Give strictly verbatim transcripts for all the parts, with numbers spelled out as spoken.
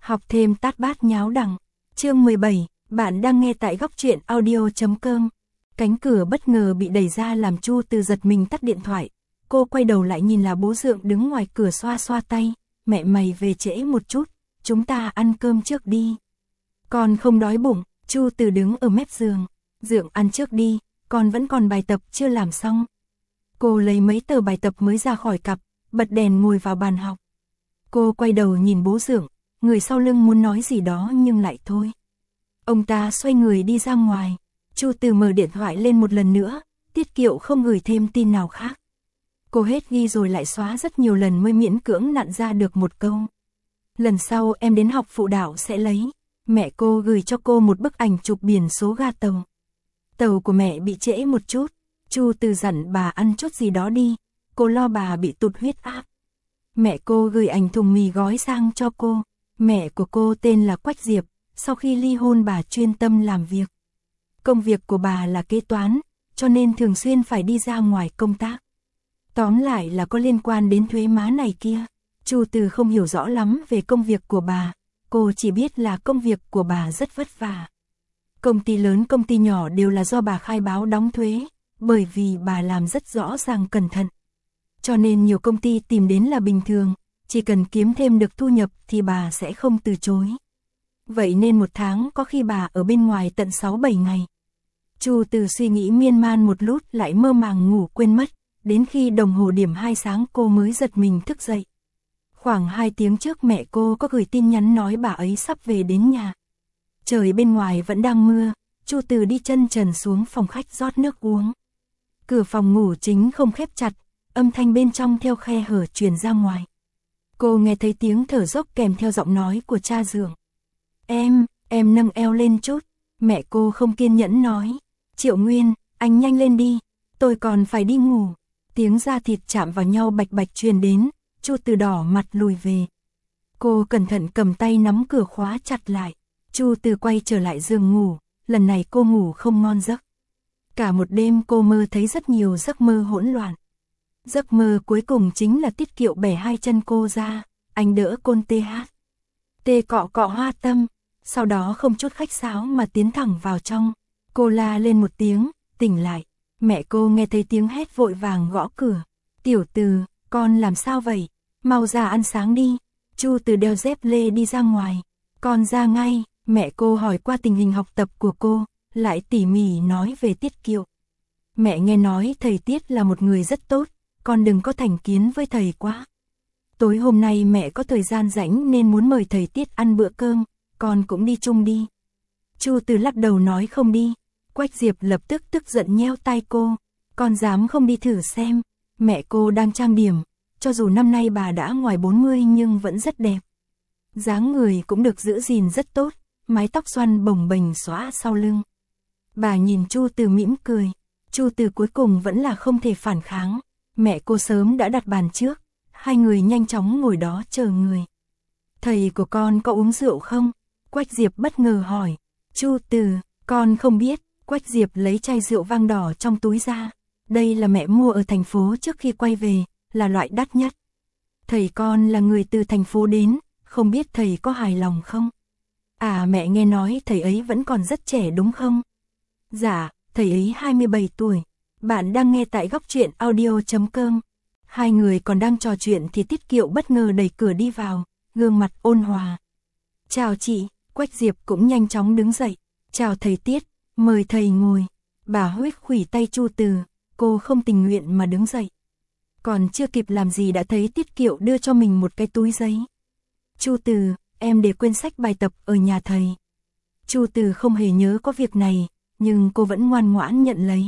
Học thêm tát bát nháo đằng. Chương mười bảy, bạn đang nghe tại góc truyện audio chấm com. Cánh cửa bất ngờ bị đẩy ra làm Chu Từ giật mình tắt điện thoại. Cô quay đầu lại nhìn là bố Dượng đứng ngoài cửa xoa xoa tay. Mẹ mày về trễ một chút, chúng ta ăn cơm trước đi. Con không đói bụng. Chu Từ đứng ở mép giường. Dượng ăn trước đi, con vẫn còn bài tập chưa làm xong. Cô lấy mấy tờ bài tập mới ra khỏi cặp, bật đèn ngồi vào bàn học. Cô quay đầu nhìn bố Dượng, người sau lưng muốn nói gì đó nhưng lại thôi. Ông ta xoay người đi ra ngoài. Chu Từ mở điện thoại lên một lần nữa, Tiết Kiệu không gửi thêm tin nào khác. Cô hết ghi rồi lại xóa rất nhiều lần mới miễn cưỡng nặn ra được một câu. Lần sau em đến học phụ đạo sẽ lấy. Mẹ cô gửi cho cô một bức ảnh chụp biển số ga tàu. Tàu của mẹ bị trễ một chút. Chu Từ dặn bà ăn chút gì đó đi. Cô lo bà bị tụt huyết áp. Mẹ cô gửi ảnh thùng mì gói sang cho cô. Mẹ của cô tên là Quách Diệp. Sau khi ly hôn bà chuyên tâm làm việc. Công việc của bà là kế toán, cho nên thường xuyên phải đi ra ngoài công tác. Tóm lại là có liên quan đến thuế má này kia. Chu Từ không hiểu rõ lắm về công việc của bà. Cô chỉ biết là công việc của bà rất vất vả. Công ty lớn công ty nhỏ đều là do bà khai báo đóng thuế, bởi vì bà làm rất rõ ràng cẩn thận. Cho nên nhiều công ty tìm đến là bình thường, chỉ cần kiếm thêm được thu nhập thì bà sẽ không từ chối. Vậy nên một tháng có khi bà ở bên ngoài tận sáu bảy ngày. Chu Từ suy nghĩ miên man một lúc lại mơ màng ngủ quên mất, đến khi đồng hồ điểm hai sáng cô mới giật mình thức dậy. Khoảng hai tiếng trước mẹ cô có gửi tin nhắn nói bà ấy sắp về đến nhà. Trời bên ngoài vẫn đang mưa, Chu Từ đi chân trần xuống phòng khách rót nước uống. Cửa phòng ngủ chính không khép chặt, âm thanh bên trong theo khe hở truyền ra ngoài. Cô nghe thấy tiếng thở dốc kèm theo giọng nói của cha Dượng. Em, em nâng eo lên chút. Mẹ cô không kiên nhẫn nói. Triệu Nguyên, anh nhanh lên đi, tôi còn phải đi ngủ. Tiếng da thịt chạm vào nhau bạch bạch truyền đến, Chu Từ đỏ mặt lùi về. Cô cẩn thận cầm tay nắm cửa khóa chặt lại. Chu Từ quay trở lại giường ngủ, lần này cô ngủ không ngon giấc. Cả một đêm cô mơ thấy rất nhiều giấc mơ hỗn loạn. Giấc mơ cuối cùng chính là Tiết Kiệu bẻ hai chân cô ra, anh đỡ côn tê hát. Tê cọ cọ hoa tâm, sau đó không chút khách sáo mà tiến thẳng vào trong. Cô la lên một tiếng, tỉnh lại. Mẹ cô nghe thấy tiếng hét vội vàng gõ cửa. Tiểu Từ, con làm sao vậy? Mau ra ăn sáng đi. Chu Từ đeo dép lê đi ra ngoài. Con ra ngay. Mẹ cô hỏi qua tình hình học tập của cô, lại tỉ mỉ nói về Tiết Kiệu. Mẹ nghe nói thầy Tiết là một người rất tốt, con đừng có thành kiến với thầy quá. Tối hôm nay mẹ có thời gian rảnh nên muốn mời thầy Tiết ăn bữa cơm, con cũng đi chung đi. Chu Từ lắc đầu nói không đi. Quách Diệp lập tức tức giận nheo tai cô. Con dám không đi thử xem. Mẹ cô đang trang điểm, cho dù năm nay bà đã ngoài bốn mươi nhưng vẫn rất đẹp. Dáng người cũng được giữ gìn rất tốt, mái tóc xoăn bồng bềnh xõa sau lưng. Bà nhìn Chu Từ mỉm cười. Chu Từ cuối cùng vẫn là không thể phản kháng. Mẹ cô sớm đã đặt bàn trước, hai người nhanh chóng ngồi đó chờ người. Thầy của con có uống rượu không? Quách Diệp bất ngờ hỏi. Chu Từ, con không biết. Quách Diệp lấy chai rượu vang đỏ trong túi ra. Đây là mẹ mua ở thành phố trước khi quay về, là loại đắt nhất. Thầy con là người từ thành phố đến, không biết thầy có hài lòng không? À, mẹ nghe nói thầy ấy vẫn còn rất trẻ đúng không? Dạ, thầy ấy hai mươi bảy tuổi. Bạn đang nghe tại góc truyện audio chấm com. Hai người còn đang trò chuyện thì Tiết Kiệu bất ngờ đẩy cửa đi vào, gương mặt ôn hòa. Chào chị. Quách Diệp cũng nhanh chóng đứng dậy. Chào thầy Tiết, mời thầy ngồi. Bà huých khuỷu tay Chu Từ, cô không tình nguyện mà đứng dậy. Còn chưa kịp làm gì đã thấy Tiết Kiệu đưa cho mình một cái túi giấy. Chu Từ, em để quên sách bài tập ở nhà thầy. Chu Từ không hề nhớ có việc này, nhưng cô vẫn ngoan ngoãn nhận lấy.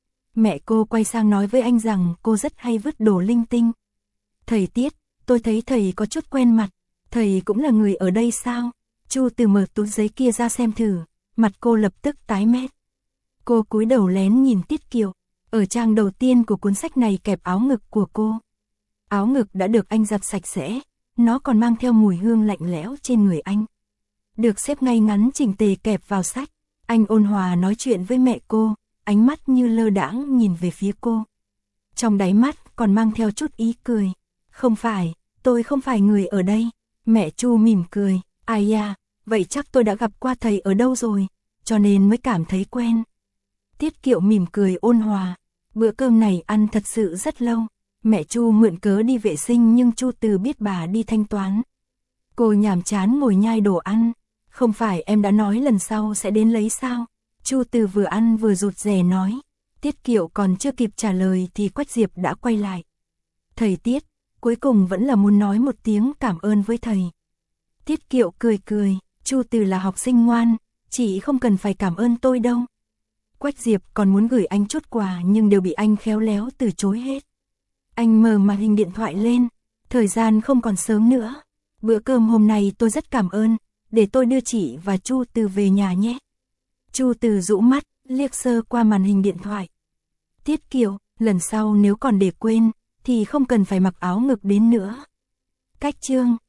Mẹ cô quay sang nói với anh rằng cô rất hay vứt đồ linh tinh. Thầy Tiết, tôi thấy thầy có chút quen mặt, thầy cũng là người ở đây sao? Chu Từ mở túi giấy kia ra xem thử, mặt cô lập tức tái mét. Cô cúi đầu lén nhìn Tiết Kiệu, ở trang đầu tiên của cuốn sách này kẹp áo ngực của cô. Áo ngực đã được anh giặt sạch sẽ, nó còn mang theo mùi hương lạnh lẽo trên người anh. Được xếp ngay ngắn chỉnh tề kẹp vào sách, anh ôn hòa nói chuyện với mẹ cô, ánh mắt như lơ đãng nhìn về phía cô. Trong đáy mắt còn mang theo chút ý cười. Không phải, tôi không phải người ở đây. Mẹ Chu mỉm cười, Ai à, vậy chắc tôi đã gặp qua thầy ở đâu rồi, cho nên mới cảm thấy quen. Tiết Kiệu mỉm cười ôn hòa. Bữa cơm này ăn thật sự rất lâu. Mẹ Chu mượn cớ đi vệ sinh nhưng Chu Từ biết bà đi thanh toán. Cô nhàm chán ngồi nhai đồ ăn. Không phải em đã nói lần sau sẽ đến lấy sao? Chu Từ vừa ăn vừa rụt rè nói. Tiết Kiệu còn chưa kịp trả lời thì Quách Diệp đã quay lại. Thầy Tiết, cuối cùng vẫn là muốn nói một tiếng cảm ơn với thầy. Tiết Kiệu cười cười, Chu Từ là học sinh ngoan, chị không cần phải cảm ơn tôi đâu. Quách Diệp còn muốn gửi anh chút quà nhưng đều bị anh khéo léo từ chối hết. Anh mở màn hình điện thoại lên, thời gian không còn sớm nữa. Bữa cơm hôm nay tôi rất cảm ơn, để tôi đưa chị và Chu Từ về nhà nhé. Chu Từ rũ mắt, liếc sơ qua màn hình điện thoại. Tiết Kiệu, lần sau nếu còn để quên, thì không cần phải mặc áo ngực đến nữa. Cách chương